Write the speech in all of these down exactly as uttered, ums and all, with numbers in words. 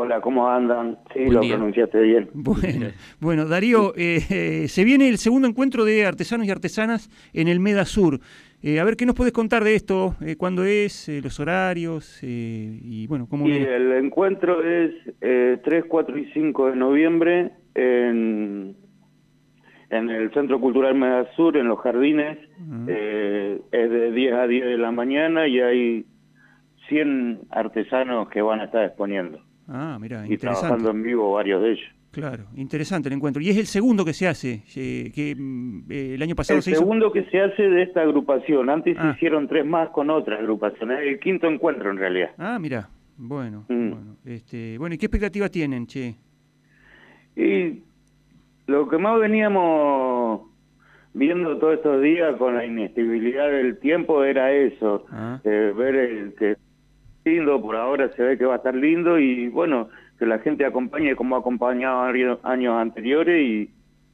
Hola, ¿cómo andan? Sí, Buen lo día. pronunciaste bien. Bueno, bueno Darío, eh, eh, se viene el segundo encuentro de artesanos y artesanas en el Medasur. Eh, a ver, ¿qué nos puedes contar de esto? Eh, ¿Cuándo es? Eh, ¿Los horarios? Eh, y bueno, ¿cómo Y viene? el encuentro es eh, tres, cuatro y cinco de noviembre en, en el Centro Cultural Medasur, en Los Jardines. Uh-huh. eh, es de diez a diez de la mañana y hay cien artesanos que van a estar exponiendo. Ah, mira, Y interesante. trabajando en vivo varios de ellos. Claro, interesante el encuentro. Y es el segundo que se hace, eh, que mm, eh, el año pasado El se hizo... segundo que se hace de esta agrupación. Antes Ah. se hicieron tres más con otra agrupación. Es el quinto encuentro en realidad. Ah, mira, bueno, Mm. bueno, este, bueno, ¿y qué expectativas tienen, che? Y lo que más veníamos viendo todos estos días con la inestabilidad del tiempo era eso, Ah. eh, ver el que es lindo, por ahora se ve que va a estar lindo y bueno, que la gente acompañe como ha acompañado años años anteriores y,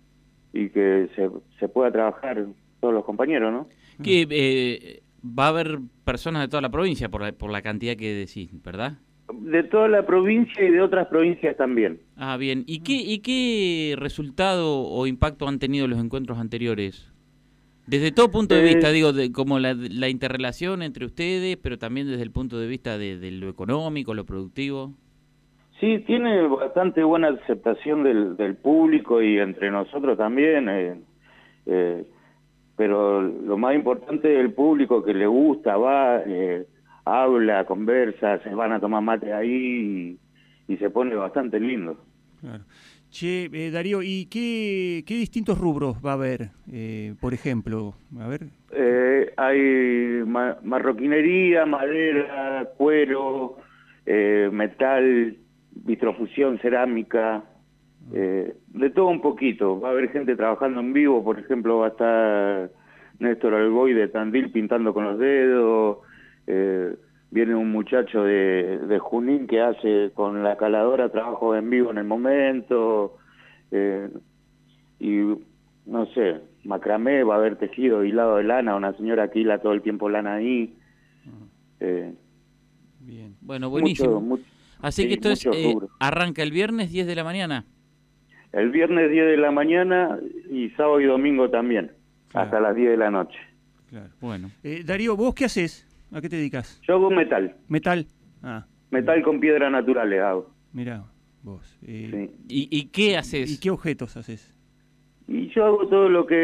y que se, se pueda trabajar todos los compañeros, ¿no? Que eh, va a haber personas de toda la provincia por la, por la cantidad que decís, ¿verdad? De toda la provincia y de otras provincias también. Ah, bien. ¿Y qué, y qué resultado o impacto han tenido los encuentros anteriores? Desde todo punto de Eh, vista, digo, de, como la, la interrelación entre ustedes, pero también desde el punto de vista de, de lo económico, lo productivo. Sí, tiene bastante buena aceptación del, del público y entre nosotros también, eh, eh, pero lo más importante es el público que le gusta, va, eh, habla, conversa, se van a tomar mate ahí y, y se pone bastante lindo. Claro. Che, eh, Darío, ¿y qué, qué distintos rubros va a haber, eh, por ejemplo? A ver. Eh, hay ma marroquinería, madera, cuero, eh, metal, vitrofusión, cerámica, eh, de todo un poquito. Va a haber gente trabajando en vivo, por ejemplo, va a estar Néstor Alboy de Tandil pintando con los dedos, eh, viene un muchacho de, de Junín que hace con la caladora trabajo en vivo en el momento, eh, y no sé, macramé, va a haber tejido, hilado de lana, una señora que hila todo el tiempo lana ahí. Eh, Bien. Bueno, buenísimo. mucho, mucho, Así sí, que esto es, muchos eh, rubros. arranca el viernes diez de la mañana. El viernes diez de la mañana y sábado y domingo también, Claro. hasta las diez de la noche. Claro. Bueno. Eh, Darío, ¿vos qué haces? ¿A qué te dedicas? Yo hago metal, Metal. Ah, metal con piedras naturales hago. mirá, vos. Eh, Sí. ¿Y, y qué ¿Y haces? qué objetos haces? Y yo hago todo lo que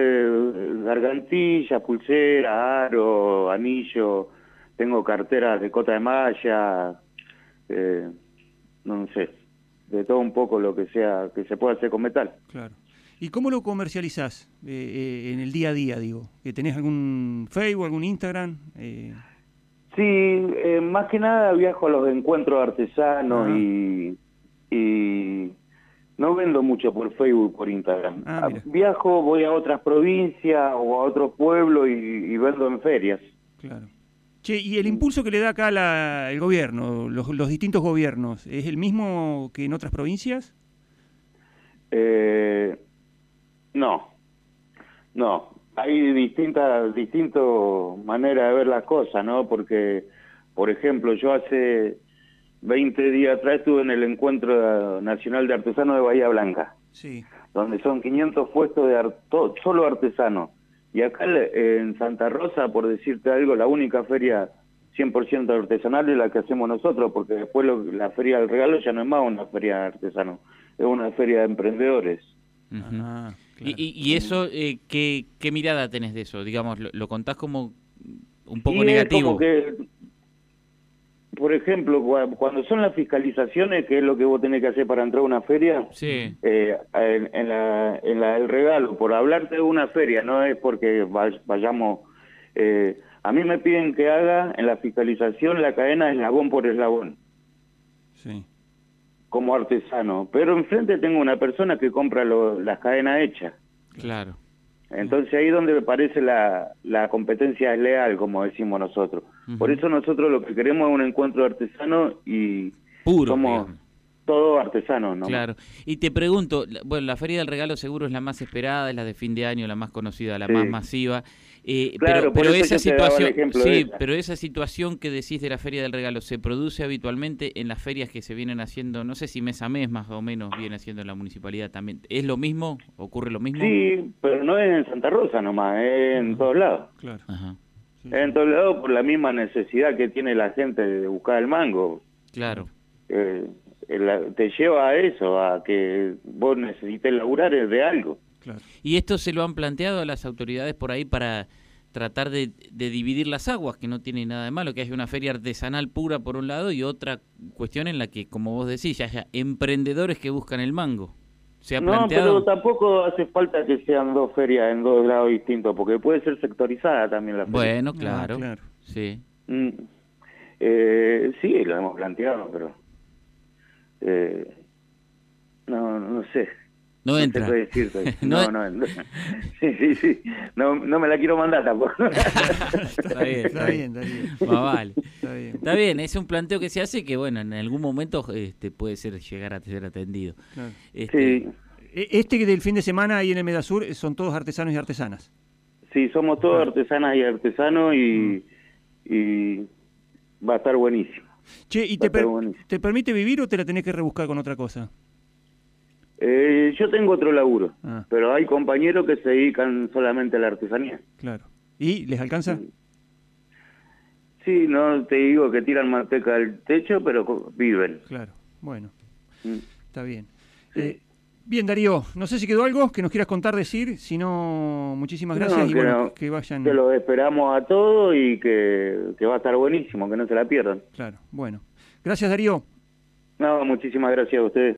es gargantilla, pulsera, aro, anillo, tengo carteras de cota de malla, eh, no sé, de todo un poco lo que sea, que se pueda hacer con metal. Claro. ¿Y cómo lo comercializás eh, eh, en el día a día, digo? ¿Que ¿Tenés algún Facebook, algún Instagram? Eh, Sí, eh, más que nada viajo a los encuentros artesanos Ah. y, y no vendo mucho por Facebook, por Instagram. Ah, Ah, mira. Viajo, voy a otras provincias o a otros pueblos y, y vendo en ferias. claro. Che, ¿y el impulso que le da acá la, el gobierno, los, los distintos gobiernos, es el mismo que en otras provincias? Eh, no, no. Hay distintas distintas maneras de ver las cosas, ¿no? Porque, por ejemplo, yo hace veinte días atrás estuve en el Encuentro Nacional de Artesanos de Bahía Blanca, Sí. donde son quinientos puestos de ar- to- solo artesanos. Y acá eh, en Santa Rosa, por decirte algo, la única feria cien por ciento artesanal es la que hacemos nosotros, porque después lo- la Feria del Regalo ya no es más una feria de artesanos, es una feria de emprendedores. Ujú. Ah, Y, claro. y, y eso, eh, ¿qué, ¿qué mirada tenés de eso? Digamos, ¿lo, lo contás como un poco Y es negativo? como que, por ejemplo, cua- cuando son las fiscalizaciones, que es lo que vos tenés que hacer para entrar a una feria, Sí. eh, en, en la, en la del regalo, por hablarte de una feria, no es porque vay- vayamos... eh, a mí me piden que haga en la fiscalización la cadena eslabón por eslabón, Sí. como artesano, pero enfrente tengo una persona que compra lo- las cadenas hechas. Claro. Entonces ahí es donde me parece la, la competencia es leal, como decimos nosotros. Ujú. Por eso nosotros lo que queremos es un encuentro artesano y Puro, somos digamos. todos todos artesanos, ¿no? Claro. Y te pregunto, la- bueno, la Feria del Regalo seguro es la más esperada, es la de fin de año, la más conocida, la Sí. más masiva. Eh, Claro, pero por pero eso esa yo te daba el situación, ejemplo de sí, esa. pero esa situación que decís de la Feria del Regalo se produce habitualmente en las ferias que se vienen haciendo, no sé si mes a mes más o menos viene haciendo en la municipalidad también. ¿Es lo mismo? ¿Ocurre lo mismo? Sí, pero no es en Santa Rosa nomás, es en todos lados. Claro. Ajá. Sí, Es en sí. todos lados por la misma necesidad que tiene la gente de buscar el mango. Claro. Eh, el- te lleva a eso, a que vos necesites laburar de algo. Claro. ¿Y esto se lo han planteado a las autoridades por ahí para tratar de, de dividir las aguas, que no tiene nada de malo, que haya una feria artesanal pura por un lado y otra cuestión en la que, como vos decís, ya haya emprendedores que buscan el mango? ¿Se ha No, planteado? pero tampoco hace falta que sean dos ferias en dos lados distintos, porque puede ser sectorizada también la feria. Bueno, Ah, claro. claro. Sí. Mm. Eh, sí, lo hemos planteado, pero... Eh, no, no sé. No entra. sé qué decirte. No- No, no, no. Sí, sí, sí. No, no me la quiero mandar tampoco. Está bien, Está bien, Darío. Más vale. Está bien. Está bien, es un planteo que se hace que, bueno, en algún momento este, puede ser llegar a ser atendido. Claro. Este, Sí, E- Este del fin de semana ahí en el Medasur eh, son todos artesanos y artesanas. sí, somos todos artesanas y artesanos y, y va a estar buenísimo. Che, ¿y Va a te, estar per- buenísimo. te permite vivir o te la tenés que rebuscar con otra cosa? Eh, yo tengo otro laburo, Ah. pero hay compañeros que se dedican solamente a la artesanía. Claro. ¿Y les alcanza? Sí, no te digo que tiran manteca al techo, pero co- viven. Claro. Bueno, Mm. está bien. Sí. Eh, bien, Darío, no sé si quedó algo que nos quieras contar, decir. Si no, muchísimas gracias No, y que bueno, no, que vayan. que los esperamos a todos y que, que va a estar buenísimo, que no se la pierdan. Claro, bueno. Gracias, Darío. No, muchísimas gracias a ustedes.